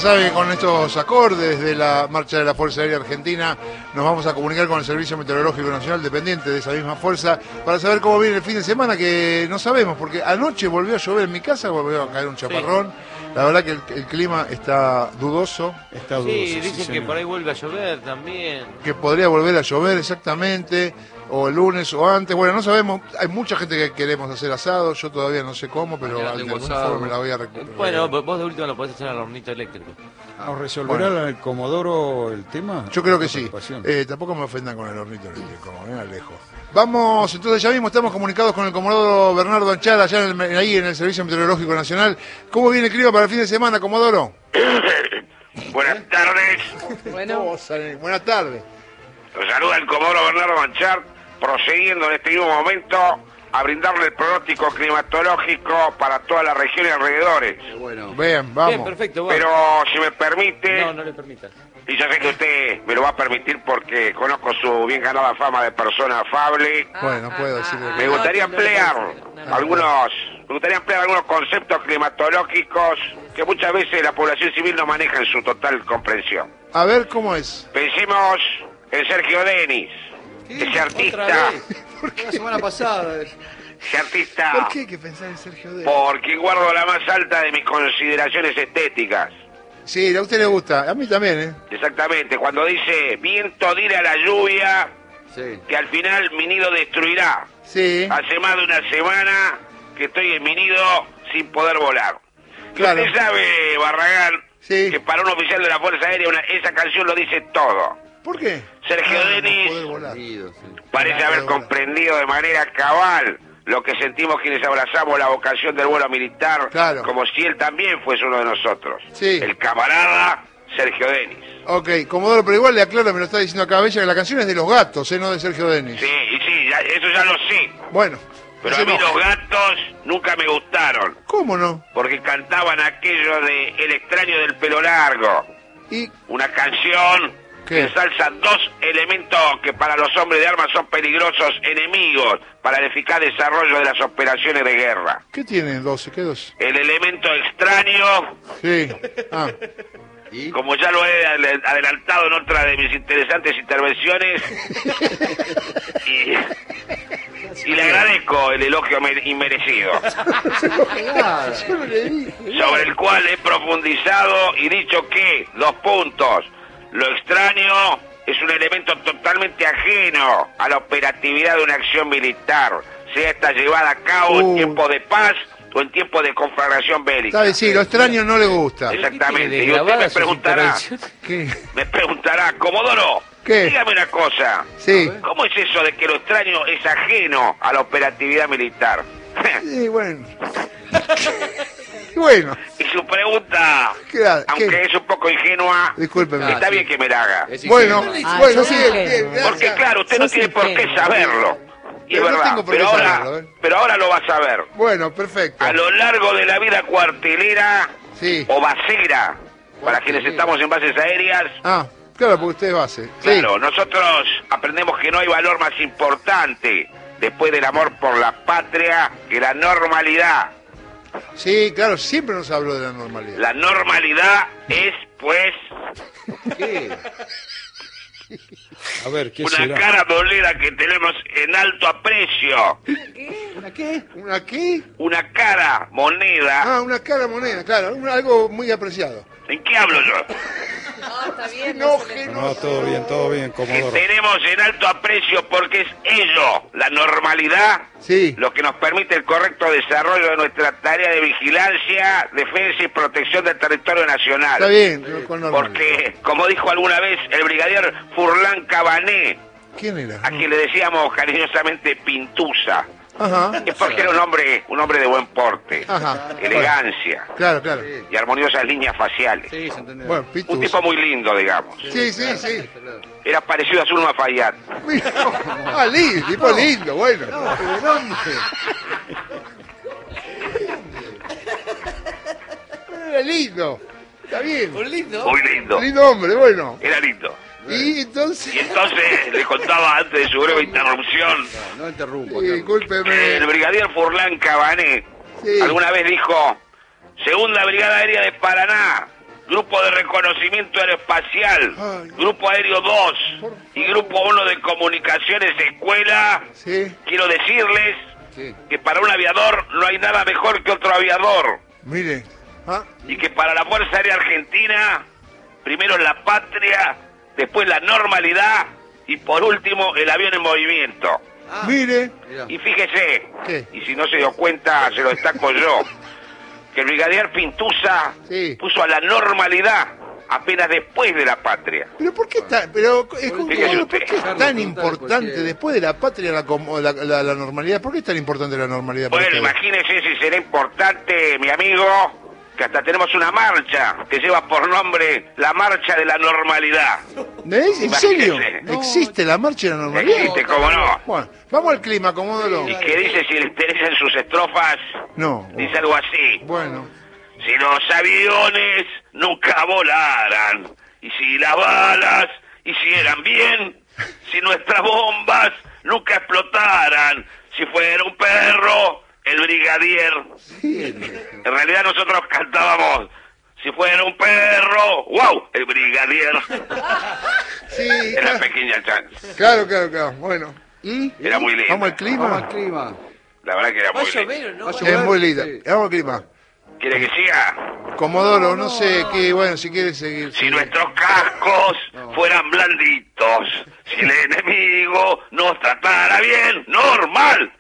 sabe que con estos acordes de la marcha de la Fuerza Aérea Argentina nos vamos a comunicar con el Servicio Meteorológico Nacional dependiente de esa misma fuerza para saber cómo viene el fin de semana, que no sabemos, porque anoche volvió a llover en mi casa, volvió a caer un chaparrón. Sí. La verdad que el clima está dudoso. Sí, dicen que por ahí vuelve a llover también. Que podría volver a llover exactamente, o el lunes o antes. Bueno, no sabemos. Hay mucha gente que queremos hacer asado. Yo todavía no sé cómo, pero de alguna forma me la voy a recuperar. Bueno, vos de última lo podés hacer al hornito eléctrico. ¿Nos resolverá el Comodoro el tema? Yo creo que sí. Tampoco me ofendan con el hornito eléctrico, lejos. Vamos, entonces ya mismo estamos comunicados con el Comodoro Bernardo Anchada, allá ahí en el Servicio Meteorológico Nacional. ¿Cómo viene el clima para el fin de semana, Comodoro? Buenas tardes. Bueno. Buenas tardes. Los saluda el Comodoro Bernardo Anchar, procediendo en este mismo momento a brindarle el pronóstico climatológico para toda la región y alrededores. Bueno. Bien, vamos. Bien, perfecto. Vamos. Pero si me permite... No le permita. Y yo sé que usted me lo va a permitir porque conozco su bien ganada fama de persona afable. Bueno, no puedo decirle. Me gustaría emplear algunos conceptos climatológicos que muchas veces la población civil no maneja en su total comprensión. A ver, ¿cómo es? Pensemos en Sergio Denis, ese artista. La semana pasada. Ese artista. ¿Por qué hay que pensar en Sergio Denis? Porque guardo la más alta de mis consideraciones estéticas. Sí, a usted le gusta, a mí también, ¿eh? Exactamente, cuando dice viento dile a la lluvia, sí, que al final mi nido destruirá. Sí. Hace más de una semana que estoy en mi nido sin poder volar. Claro. Y usted sabe, Barragán, sí, que para un oficial de la Fuerza Aérea esa canción lo dice todo. ¿Por qué? Sergio Denis parece haber comprendido de manera cabal lo que sentimos quienes abrazamos la vocación del vuelo militar, claro, como si él también fuese uno de nosotros. Sí. El camarada Sergio Denis. Ok, Comodoro, pero igual le aclaro, me lo está diciendo acá Bella, que la canción es de Los Gatos, no de Sergio Denis. Sí, eso ya lo sé. Bueno. Pero a mí Los Gatos nunca me gustaron. ¿Cómo no? Porque cantaban aquello de El extraño del pelo largo. ¿Y? Una canción que ensalza dos elementos que para los hombres de armas son peligrosos enemigos para el eficaz desarrollo de las operaciones de guerra. ¿Qué tienen 12? ¿Qué 12? El elemento extraño. Sí. ¿Y? Como ya lo he adelantado en otra de mis interesantes intervenciones. Y le agradezco el elogio inmerecido. Sobre el cual he profundizado y dicho que, 2 puntos, lo extraño es un elemento totalmente ajeno a la operatividad de una acción militar, sea esta llevada a cabo en tiempo de paz o en tiempo de conflagración bélica. ¿Sabe? Sí, lo extraño no le gusta. Exactamente. Y usted me preguntará, Comodoro, ¿qué? Dígame una cosa. Sí. ¿Cómo es eso de que lo extraño es ajeno a la operatividad militar? Sí, bueno. Bueno. Y su pregunta, aunque es un poco ingenua, discúlpeme, está bien que me la haga. Bueno, sí, bien, porque claro, usted no tiene por qué saberlo. Y es verdad, no pero ahora lo va a saber. Bueno, perfecto. A lo largo de la vida cuartelera, sí, o basera, para quienes estamos en bases aéreas. Claro, porque usted es base. Claro, nosotros aprendemos que no hay valor más importante después del amor por la patria que la normalidad. Sí, claro, siempre nos habló de la normalidad. La normalidad es, pues... ¿Qué? A ver, ¿qué una será? cara dolida que tenemos en alto aprecio. ¿Una qué? ¿Una qué? Una cara moneda. Una cara moneda, claro, algo muy apreciado. ¿En qué hablo yo? No, está bien. No, todo bien, Comodoro. Que tenemos en alto aprecio porque es ello, la normalidad, sí, lo que nos permite el correcto desarrollo de nuestra tarea de vigilancia, defensa y protección del territorio nacional. Está bien, porque, como dijo alguna vez el brigadier Furlan Cabané, ¿quién era? A quien le decíamos cariñosamente Pintusa. Ajá. Es porque era un hombre de buen porte, elegancia, claro, y armoniosas líneas faciales. Sí, se entendió. Bueno, un tipo muy lindo, digamos. Sí. Era parecido a Zulma Fayad. Tipo lindo, bueno. Era lindo. Está bien. Muy lindo. Lindo hombre, bueno. Era lindo. Y entonces le contaba antes de su breve interrupción. No interrumpo. Sí, discúlpeme. El brigadier Furlan Cabané alguna vez dijo: Segunda Brigada Aérea de Paraná, Grupo de Reconocimiento Aeroespacial, Ay. Grupo Aéreo 2 y Grupo 1 de Comunicaciones Escuela, Sí, quiero decirles Sí. que para un aviador no hay nada mejor que otro aviador. mire. Ah, Y que para la Fuerza Aérea Argentina, primero la patria, después la normalidad y por último el avión en movimiento. mire. Mirá. Y fíjese, ¿Qué? y si no se dio cuenta, se lo destaco yo, que el brigadier Pintusa Sí. puso a la normalidad apenas después de la patria. Pero ¿por qué está? Pero ¿por qué Fíjese usted. es Carlos, tan contale importante cualquiera. después de la patria la normalidad? ¿Por qué es tan importante la normalidad para Bueno, ustedes? imagínese si será importante, mi amigo, que hasta tenemos una marcha que lleva por nombre la Marcha de la Normalidad. ¿En serio? Imagínese. ¿Existe la marcha de la normalidad? Existe, cómo no. Bueno, vamos al clima, Comodoro. Y que dice, si le interesan sus estrofas, No. dice algo así. Bueno. Si los aviones nunca volaran, y si las balas hicieran bien, si nuestras bombas nunca explotaran, si fuera un perro, el brigadier. En realidad nosotros cantábamos, si fuera un perro, ¡wow! El brigadier. Sí, Era pequeña chance. claro. Bueno. ¿Y? Era muy lindo. Vamos al Vamos al clima. clima. La verdad que era Va a muy lindo. llover o no. Va a Es llover. muy linda. Sí. Vamos al clima. ¿Quiere que siga? Comodoro, no sé qué, bueno, si quieres seguir. Si nuestros cascos fueran blanditos, si el enemigo nos tratara bien, normal.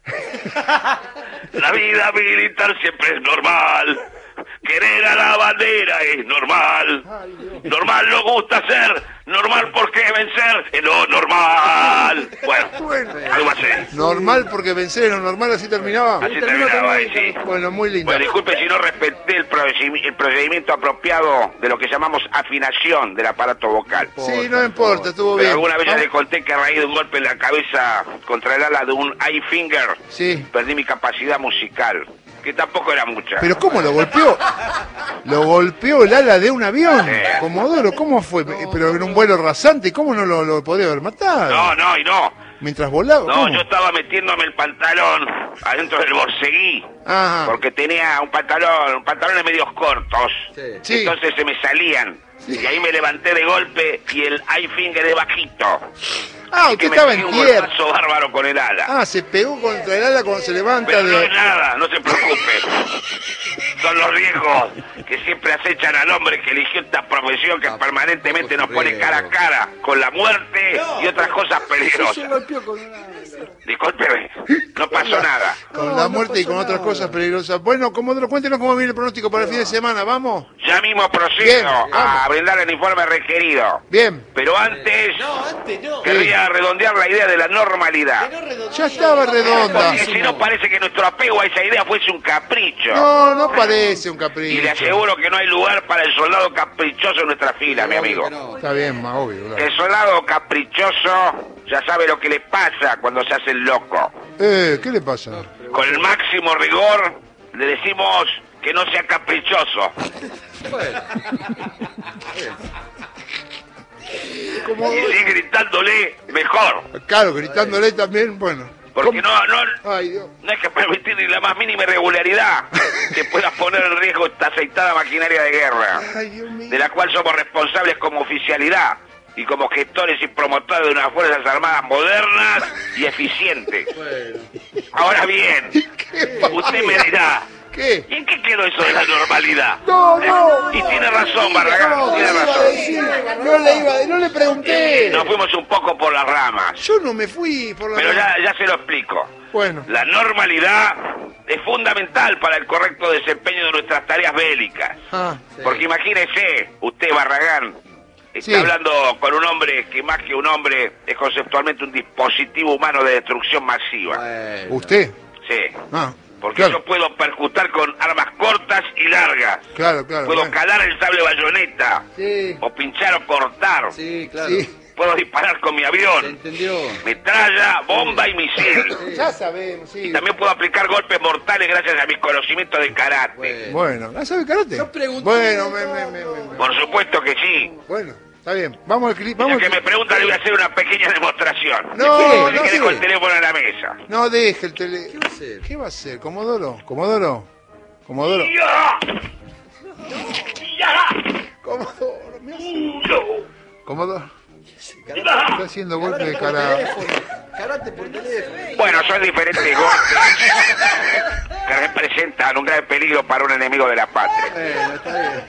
La vida militar siempre es normal. Querer a la bandera es normal. Normal nos gusta ser, normal porque vencer es lo normal. Bueno, algo así. Normal porque vencer es lo normal, así terminaba. Así terminaba ahí, sí. Bueno, muy linda. Bueno, disculpe si no respeté el procedimiento apropiado de lo que llamamos afinación del aparato vocal. Sí, no importa, estuvo Pero bien. alguna vez ya Vamos- le conté que a raíz de un golpe en la cabeza contra el ala de un eye finger, Sí. perdí mi capacidad musical, que tampoco era mucha. ¿Pero cómo lo golpeó? Lo golpeó el ala de un avión. Sí. Comodoro, ¿cómo fue? Pero en un vuelo rasante, ¿cómo no lo podría haber matado? No, y no. Mientras volaba. No, ¿cómo? yo estaba metiéndome el pantalón adentro del borseguí, Ajá. porque tenía pantalones medios cortos. Sí. Entonces se me salían. Y ahí me levanté de golpe y el eye finger es bajito. Ah, Y que usted me estaba pegué en un tierra. golpazo bárbaro con el ala. Ah, se pegó contra el ala cuando se levanta Pero no de... es nada, no se preocupe. Son los riesgos que siempre acechan al hombre que eligió esta profesión que permanentemente nos pone cara a cara con la muerte y otras cosas peligrosas. Se golpeó con una... Discúlpeme, no pasó nada. Con la muerte y con otras cosas peligrosas. Bueno, Comodoro, cuéntenos cómo viene el pronóstico para el fin de semana, ¿vamos? Ya mismo Bien, procedo a vamos. brindar el informe requerido. Bien, Pero antes No, antes no. querría redondear la idea de la normalidad. Que no redondee. ya estaba redonda. Porque si no parece que nuestro apego a esa idea fuese un capricho. No parece un Y le capricho. aseguro que no hay lugar para el soldado caprichoso en nuestra fila, mi amigo. No. Está bien, más obvio. claro. El soldado caprichoso ya sabe lo que le pasa cuando se hace el loco. ¿Qué le pasa? Con el máximo rigor le decimos que no sea caprichoso. Bueno. Y si gritándole, mejor. Claro, gritándole también, bueno. Porque ¿Cómo? no Ay, Dios. hay que permitir ni la más mínima irregularidad que pueda poner en riesgo esta aceitada maquinaria de guerra, Ay, Dios mío. de la cual somos responsables como oficialidad y como gestores y promotores de unas Fuerzas Armadas modernas y eficientes. Bueno. Ahora bien, usted me dirá, ¿Qué? ¿y en qué quedó eso de la normalidad? No. Y tiene razón, Barragán, No, tiene ¿qué le iba a razón. decir? No le pregunté. Nos fuimos un poco por las ramas, Yo no me fui por la... pero ya se lo explico. Bueno, La normalidad es fundamental para el correcto desempeño de nuestras tareas bélicas. ah, Porque imagínese, usted, Barragán, está Sí. hablando con un hombre que más que un hombre es conceptualmente un dispositivo humano de destrucción masiva. Bueno. ¿usted? Sí. Ah, Porque claro, yo puedo percutar con armas cortas y largas. claro. Puedo bueno. calar el sable bayoneta. Sí. O pinchar o cortar. Sí, claro. Sí. Puedo disparar con mi Se avión. entendió. Metralla, bomba y misil. Ya sabemos, sí. También puedo aplicar golpes mortales gracias a mis conocimientos de karate. Bueno, ¿ah, sabe karate? Yo pregunté- Bueno, Por supuesto que sí. bueno, está bien. Vamos al clip. Ya Vamos que al me clip. pregunta, le voy a hacer una pequeña demostración. No, Se no, quede sí. con el teléfono en la mesa. No, deje el tele... ¿Qué va a hacer? ¿Qué va a hacer? ¿Comodoro? ¡Ya! ¡Ya! Comodoro, me hace... Comodoro. Está haciendo golpe de cara. Karate por teléfono. Bueno, son diferentes golpes que representan un gran peligro para un enemigo de la patria. Está bien.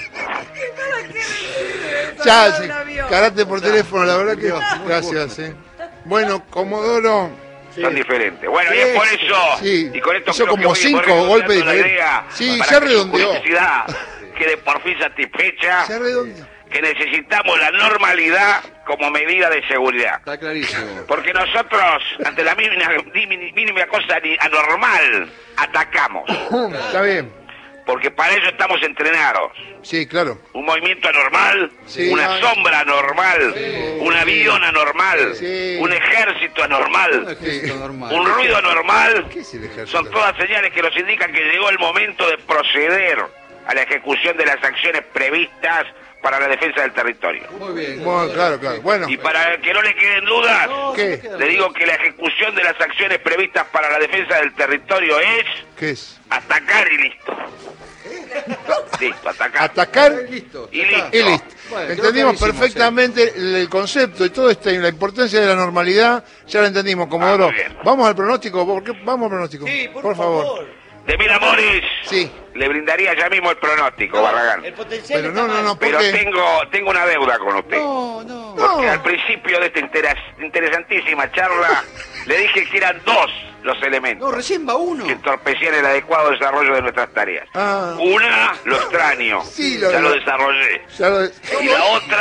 Ya, sí, karate por teléfono, la verdad que... Gracias, Bueno, Comodoro... Son diferentes. Bueno, y es por eso, Sí. y con esto Hizo creo que como voy a ir 5 golpes redondeando la diferentes. idea Sí, para ya que su redondeó. curiosidad quede por fin satisfecha, Se redondeó. que necesitamos la normalidad como medida de seguridad. Está clarísimo. Porque nosotros, ante la mínima cosa anormal, atacamos. Está bien. Porque para eso estamos entrenados. Sí, claro. Un movimiento anormal, Sí. una sombra anormal, un avión anormal, Sí. un ejército anormal, Ejército normal. un ruido anormal. ¿Qué es el ejército? Son todas señales que nos indican que llegó el momento de proceder a la ejecución de las acciones previstas para la defensa del territorio. Muy bien. Bueno, claro. Bueno, Y para que no le queden dudas, ¿qué? le digo que la ejecución de las acciones previstas para la defensa del territorio es ¿Qué es? atacar y listo. Listo, atacar. Atacar Listo. Y listo. y listo. Bueno, Entendimos quedó clarísimo, perfectamente el concepto y todo esto y la importancia de la normalidad. Ya lo entendimos, Comodoro. muy bien. Vamos al pronóstico. Vamos al pronóstico. Sí, por favor. De mil amores, Sí. le brindaría ya mismo el pronóstico, Barragán. El potencial Pero está no, mal. ¿por Pero qué? tengo una deuda con usted. No. Porque No. al principio de esta interesantísima charla le dije que eran dos los elementos No, recién va uno. que entorpecían el adecuado desarrollo de nuestras tareas. Ah. Una, lo extraño. Sí, ya lo desarrollé. Ya lo- Y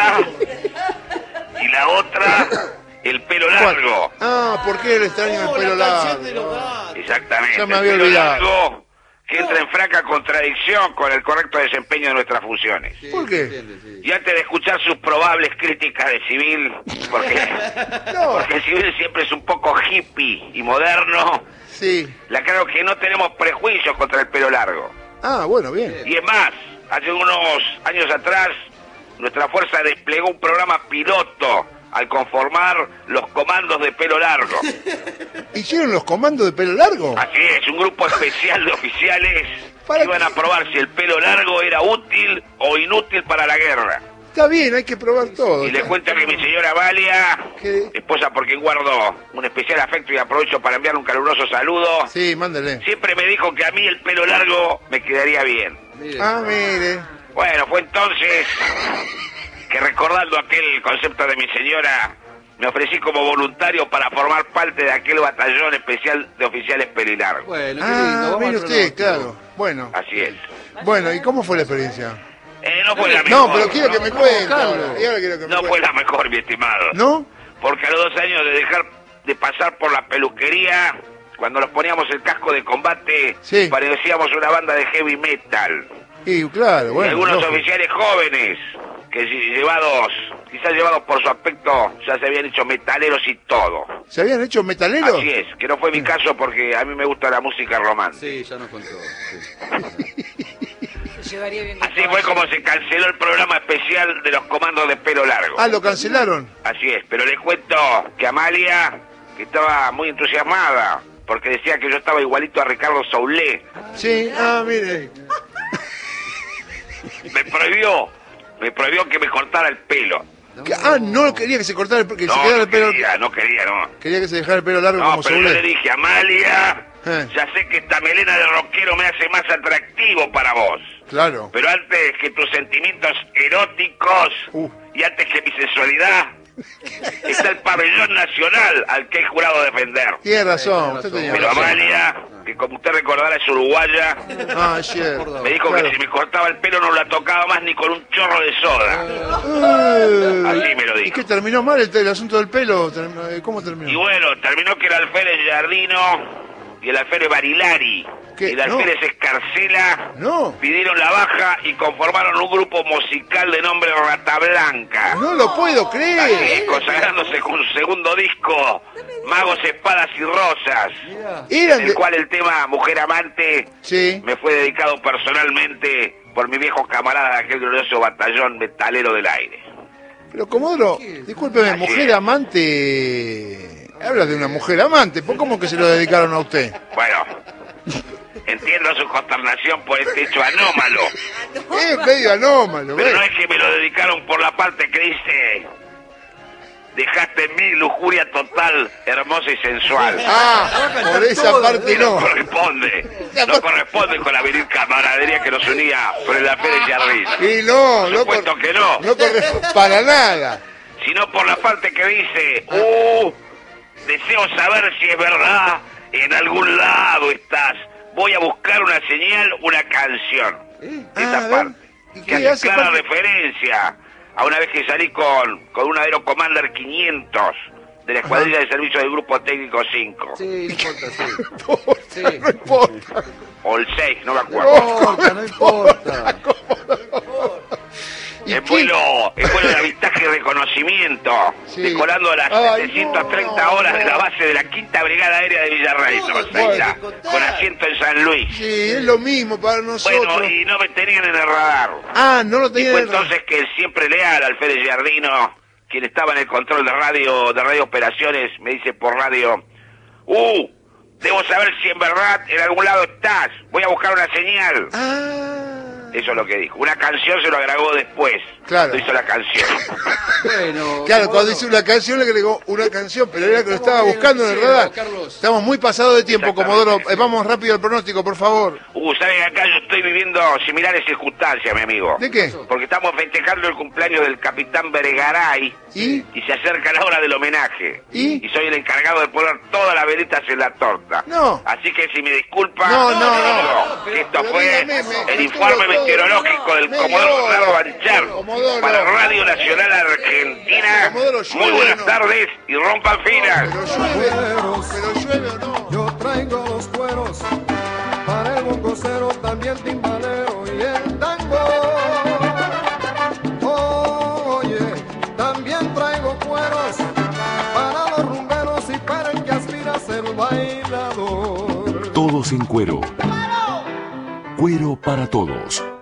la otra, el pelo largo. Ah, ¿por qué el extraño del pelo largo? Exactamente. Ya me el había pelo olvidado. largo que entra en franca contradicción con el correcto desempeño de nuestras funciones. Sí, ¿Por qué? se entiende, sí. Y antes de escuchar sus probables críticas de Civil, porque No. Civil siempre es un poco hippie y moderno, Sí. le aclaro que no tenemos prejuicios contra el pelo largo. Ah, bueno, bien. Y es más, hace unos años atrás, nuestra fuerza desplegó un programa piloto al conformar los comandos de pelo largo. ¿Hicieron los comandos de pelo largo? Así es, un grupo especial de oficiales ¿Para que iban a probar si el pelo largo era útil o inútil para la guerra. Está bien, hay que probar todo. Y le cuento que mi señora Amalia, ¿Qué? esposa por quien guardo un especial afecto y aprovecho para enviarle un caluroso saludo, Sí, mándale. siempre me dijo que a mí el pelo largo me quedaría bien. Mire. Ah, mire. Bueno, fue entonces que recordando aquel concepto de mi señora, me ofrecí como voluntario para formar parte de aquel batallón especial de oficiales pelilargos. Bueno, qué lindo. Ah, Vamos mire al usted, pronóstico. claro. Bueno. Así es. Bueno, ¿y cómo fue la experiencia? No fue la mejor. No, pero quiero que me cuente. Carlos. Y ahora quiero que me No fue cuente. la mejor, mi estimado. ¿No? Porque a los 2 años de dejar de pasar por la peluquería, cuando nos poníamos el casco de combate, Sí. parecíamos una banda de heavy metal. Y claro, Y bueno. algunos lógico. oficiales jóvenes, que quizás llevados por su aspecto, ya se habían hecho metaleros y todo. ¿Se habían hecho metaleros? Así es, que no fue mi caso porque a mí me gusta la música romántica. Sí, ya nos contó. Sí. Se llevaría bien con Así fue como se canceló el programa especial de los comandos de pelo largo. Ah, lo cancelaron. Así es, pero les cuento que Amalia, que estaba muy entusiasmada, porque decía que yo estaba igualito a Ricardo Soulé, Sí, ah, mire. me prohibió que me cortara el pelo. No quería que se cortara el pelo, que No, se quedara no el pelo. quería, no. Quería que se dejara el pelo largo No, como pero yo le Soule. dije, Amalia, Eh. ya sé que esta melena de rockero me hace más atractivo para vos. Claro. Pero antes que tus sentimientos eróticos y antes que mi sensualidad, está el pabellón nacional al que he jurado defender. Tiene razón, usted tenía Pero razón. Amalia, que como usted recordará es uruguaya, Ah, ayer. me dijo Claro. que si me cortaba el pelo no la tocaba más ni con un chorro de soda. Así me lo ¿Y dijo. qué terminó mal el asunto del pelo? ¿Cómo terminó? Y bueno, terminó que el alférez Giardino y el alférez Barilari ¿Qué? y el alférez Escarcela No. pidieron la baja y conformaron un grupo musical de nombre Rata Blanca. No lo puedo Así creer. es, consagrándose con su segundo disco, Magos, Espadas y Rosas, Eran el de... cual el tema Mujer Amante Sí. me fue dedicado personalmente por mi viejo camarada de aquel glorioso batallón metalero del aire. Pero Comodoro, discúlpeme, Así mujer es. amante... Habla de una mujer amante, ¿por cómo que se lo dedicaron a usted? Bueno, Entiendo su consternación por este hecho anómalo. Es medio anómalo, Pero no ¿ves? es que me lo dedicaron por la parte que dice: dejaste en mí lujuria total, hermosa y sensual. Ah, por esa parte Y no no. corresponde. No corresponde con la viril camaradería que nos unía por el Pérez Jardín. Y no, Por no, supuesto que no. no corresponde para nada. Sino por la parte que dice: deseo saber si es verdad, en algún lado estás. Voy a buscar una señal, una canción. Esa Ah, a ver, parte. ¿y Que qué hace hace clara parte? referencia a una vez que salí con un Aero Commander 500 de la escuadrilla de servicio del Grupo Técnico 5. Sí, no importa, sí. Sí. No importa. O el 6, no me No acuerdo. importa, no importa. ¿Y En qué? vuelo de avistaje y reconocimiento, Sí. decolando a las Ay, 730 no, horas no. de la base de la Quinta Brigada Aérea de Villarreal, Bueno. con asiento en San Luis. Sí, es lo mismo para nosotros. Bueno, y no me tenían en el radar. Ah, no lo Y tenía fue en el radar. entonces que el siempre leal Alférez Giardino, quien estaba en el control de radio operaciones, me dice por radio: debo saber si en verdad en algún lado estás. Voy a buscar una señal. Ah, Eso es lo que dijo. Una canción se lo agregó después. Claro. Cuando hizo la canción. Bueno, claro, cuando Comodoro. dice una canción le agregó una canción, pero era que lo estaba bien, buscando en el sí, radar. Carlos. Estamos muy pasados de tiempo, Exactamente, Comodoro. sí. Vamos rápido al pronóstico, por favor. ¿Saben? Acá yo estoy viviendo similares circunstancias, mi amigo. ¿De qué? Porque estamos festejando el cumpleaños del capitán Beregaray ¿Y? se acerca la hora del homenaje. ¿Y? soy el encargado de poner todas las velitas en la torta. No. Así que si me disculpa, No, digo que esto pero fue dígame, el me informe estuvo todo meteorológico del media Comodoro hora. Bernardo Banchar Comodoro. para Radio Nacional Argentina. Comodoro, Muy buenas llueve, ¿no? tardes y rompan filas. Pero llueve o no. Yo traigo los cueros para el bongocero, también timbalero y el tango. Oye, también traigo cueros para los rumberos y para el que aspira a ser bailador. Todos en cuero. Cuero para todos.